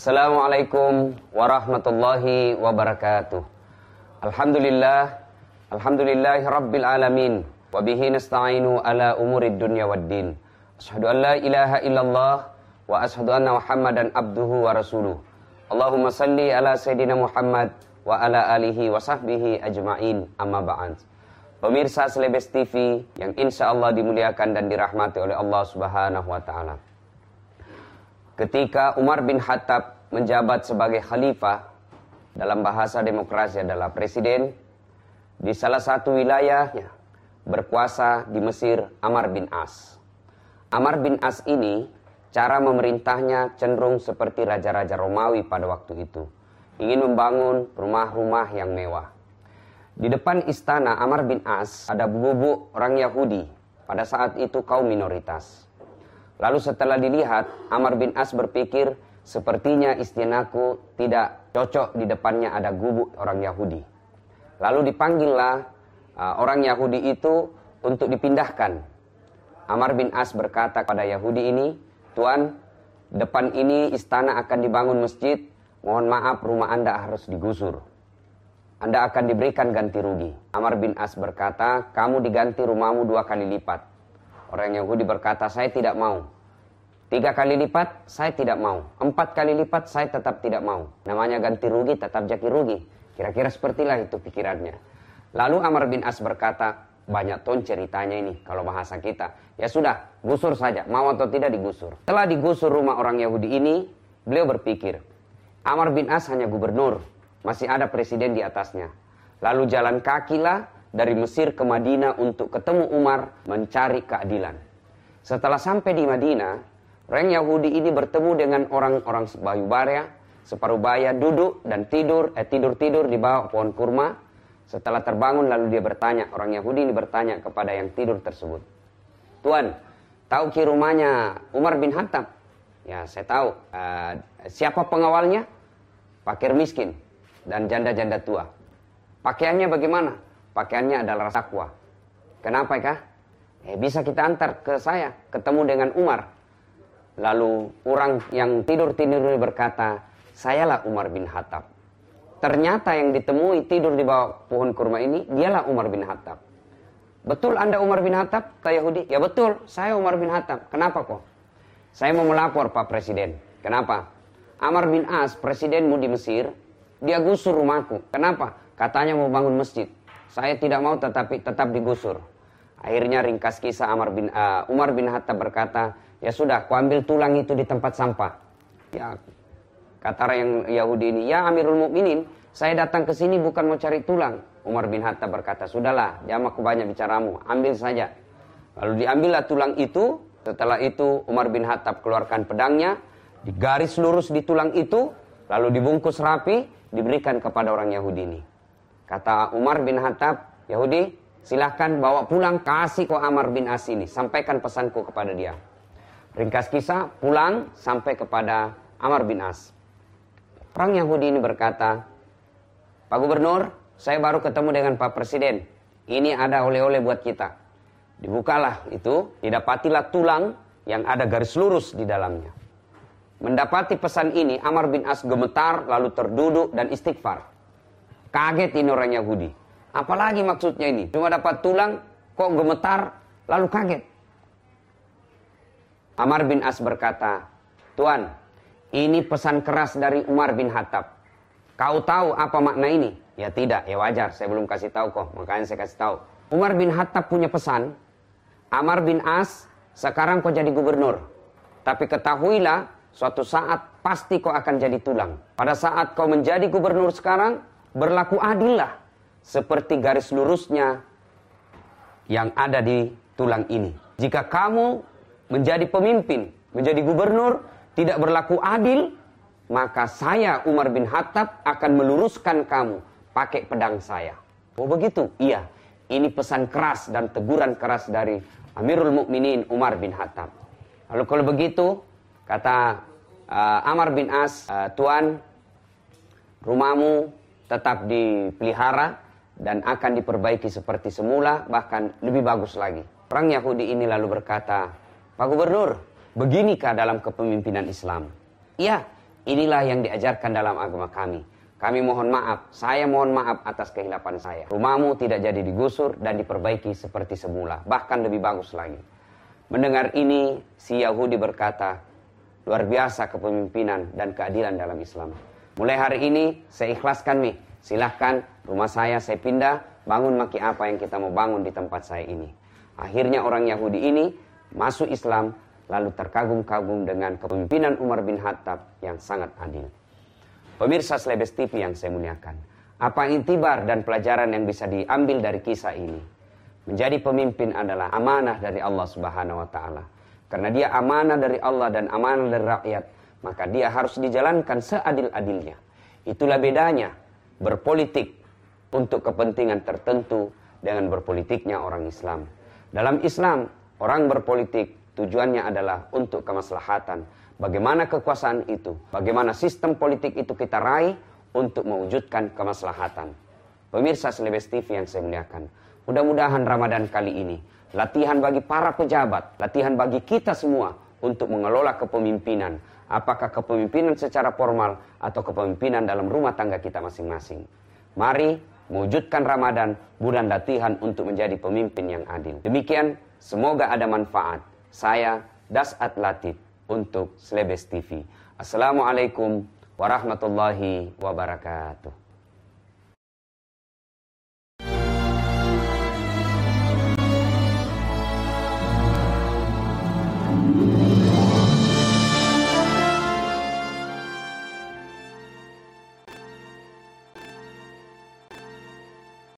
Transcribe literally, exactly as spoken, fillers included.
Assalamualaikum warahmatullahi wabarakatuh. Alhamdulillah, alhamdulillahi rabbil alamin. Wabihi nasta'inu ala umurid dunya waddin. Asyhadu an la ilaha illallah wa asyhadu anna Muhammadan abduhu wa rasuluh. Allahumma salli ala Sayyidina Muhammad wa ala alihi wa sahbihi ajma'in, amma ba'd. Pemirsa Selebes T V yang insya Allah dimuliakan dan dirahmati oleh Allah Subhanahu wa ta'ala. Ketika Umar bin Khattab menjabat sebagai khalifah, dalam bahasa demokrasi adalah presiden, di salah satu wilayahnya berkuasa di Mesir Amr bin As. Amr bin As ini cara memerintahnya cenderung seperti raja-raja Romawi pada waktu itu. Ingin membangun rumah-rumah yang mewah. Di depan istana Amr bin As ada bubuk orang Yahudi, pada saat itu kaum minoritas. Lalu setelah dilihat, Amr bin As berpikir, sepertinya istanaku tidak cocok di depannya ada gubuk orang Yahudi. Lalu dipanggillah uh, orang Yahudi itu untuk dipindahkan. Amr bin As berkata kepada Yahudi ini, "Tuan, depan ini istana akan dibangun masjid. Mohon maaf, rumah Anda harus digusur. Anda akan diberikan ganti rugi." Amr bin As berkata, "Kamu diganti rumahmu dua kali lipat." Orang Yahudi berkata, "Saya tidak mau." Tiga kali lipat, saya tidak mau. Empat kali lipat, saya tetap tidak mau. Namanya ganti rugi, tetap jadi rugi. Kira-kira sepertilah itu pikirannya. Lalu Amr bin As berkata, "Banyak ton ceritanya ini kalau bahasa kita. Ya sudah, gusur saja. Mau atau tidak digusur." Setelah digusur rumah orang Yahudi ini, beliau berpikir, Amr bin As hanya gubernur. Masih ada presiden di atasnya. Lalu jalan kakilah dari Mesir ke Madinah untuk ketemu Umar mencari keadilan. Setelah sampai di Madinah, orang Yahudi ini bertemu dengan orang-orang Bayubaya, separubaya duduk dan tidur, eh tidur-tidur di bawah pohon kurma. Setelah terbangun lalu dia bertanya, orang Yahudi ini bertanya kepada yang tidur tersebut, "Tuan, tahu ki rumahnya Umar bin Khattab?" "Ya, saya tahu." Uh, "Siapa pengawalnya?" "Fakir miskin dan janda-janda tua." "Pakaiannya bagaimana?" "Pakaiannya adalah sakwa." "Kenapa kah?" "Eh, bisa kita antar ke saya, ketemu dengan Umar." Lalu orang yang tidur-tidur berkata, "Sayalah Umar bin Khattab." Ternyata yang ditemui tidur di bawah pohon kurma ini, dialah Umar bin Khattab. "Betul Anda Umar bin Khattab?" kata Yahudi. "Ya betul, saya Umar bin Khattab." "Kenapa kok?" "Saya mau melapor Pak Presiden." "Kenapa?" "Amr bin As, presidenmu di Mesir, dia gusur rumahku." "Kenapa?" "Katanya mau bangun masjid." "Saya tidak mau tetapi tetap digusur." Akhirnya ringkas kisah Amr bin, uh, Umar bin Khattab berkata, "Ya sudah, ku ambil tulang itu di tempat sampah." Ya, kata yang Yahudi ini, "Ya Amirul Mukminin, saya datang ke sini bukan mau cari tulang." Umar bin Khattab berkata, "Sudahlah, jangan aku banyak bicaramu, ambil saja." Lalu diambillah tulang itu. Setelah itu Umar bin Khattab keluarkan pedangnya, digaris lurus di tulang itu, lalu dibungkus rapi, diberikan kepada orang Yahudi ini. Kata Umar bin Khattab, "Yahudi, silahkan bawa pulang, kasih ke Amr bin As ini, sampaikan pesanku kepada dia." Ringkas kisah, pulang sampai kepada Amr bin As. Orang Yahudi ini berkata, "Pak Gubernur, saya baru ketemu dengan Pak Presiden. Ini ada oleh-oleh buat kita." Dibukalah itu, didapatilah tulang yang ada garis lurus di dalamnya. Mendapati pesan ini, Amr bin As gemetar, lalu terduduk dan istighfar. Kaget ini orang Yahudi. Apalagi maksudnya ini? Cuma dapat tulang, kok gemetar, lalu kaget. Amr bin As berkata, "Tuan, ini pesan keras dari Umar bin Khattab. Kau tahu apa makna ini?" "Ya tidak, ya wajar, saya belum kasih tahu kok, makanya saya kasih tahu." Umar bin Khattab punya pesan, "Amr bin As, sekarang kau jadi gubernur. Tapi ketahuilah, suatu saat pasti kau akan jadi tulang. Pada saat kau menjadi gubernur sekarang, berlaku adillah seperti garis lurusnya yang ada di tulang ini. Jika kamu menjadi pemimpin, menjadi gubernur, tidak berlaku adil, maka saya Umar bin Khattab akan meluruskan kamu pakai pedang saya." "Oh begitu?" "Iya, ini pesan keras dan teguran keras dari Amirul Mukminin Umar bin Khattab." Lalu kalau begitu, kata uh, Amr bin As, uh, "Tuan, rumahmu tetap dipelihara dan akan diperbaiki seperti semula, bahkan lebih bagus lagi." Orang Yahudi ini lalu berkata, "Pak Gubernur, beginikah dalam kepemimpinan Islam?" "Iya, Inilah yang diajarkan dalam agama kami. Kami mohon maaf, saya mohon maaf atas kehilapan saya. Rumahmu tidak jadi digusur dan diperbaiki seperti semula, bahkan lebih bagus lagi. Mendengar ini, si Yahudi berkata, luar biasa kepemimpinan dan keadilan dalam Islam. Mulai hari ini, saya ikhlaskan Mi. Silahkan rumah saya saya pindah, bangun maki apa yang kita mau bangun di tempat saya ini. Akhirnya orang Yahudi ini masuk Islam, lalu terkagum-kagum dengan kepemimpinan Umar bin Khattab yang sangat adil. Pemirsa Slebes T V yang saya muliakan, apa intibar dan pelajaran yang bisa diambil dari kisah ini? Menjadi pemimpin adalah amanah dari Allah Subhanahu wa Ta'ala. Karena dia amanah dari Allah dan amanah dari rakyat, maka dia harus dijalankan seadil-adilnya. Itulah bedanya berpolitik untuk kepentingan tertentu dengan berpolitiknya orang Islam. Dalam Islam, orang berpolitik tujuannya adalah untuk kemaslahatan. Bagaimana kekuasaan itu, bagaimana sistem politik itu kita raih untuk mewujudkan kemaslahatan. Pemirsa Slebes T V yang saya muliakan, mudah-mudahan Ramadan kali ini latihan bagi para pejabat, latihan bagi kita semua untuk mengelola kepemimpinan. Apakah kepemimpinan secara formal atau kepemimpinan dalam rumah tangga kita masing-masing. Mari mewujudkan Ramadan, bulan latihan untuk menjadi pemimpin yang adil. Demikian, semoga ada manfaat. Saya Dasat Latif untuk Slebes T V. Assalamualaikum warahmatullahi wabarakatuh.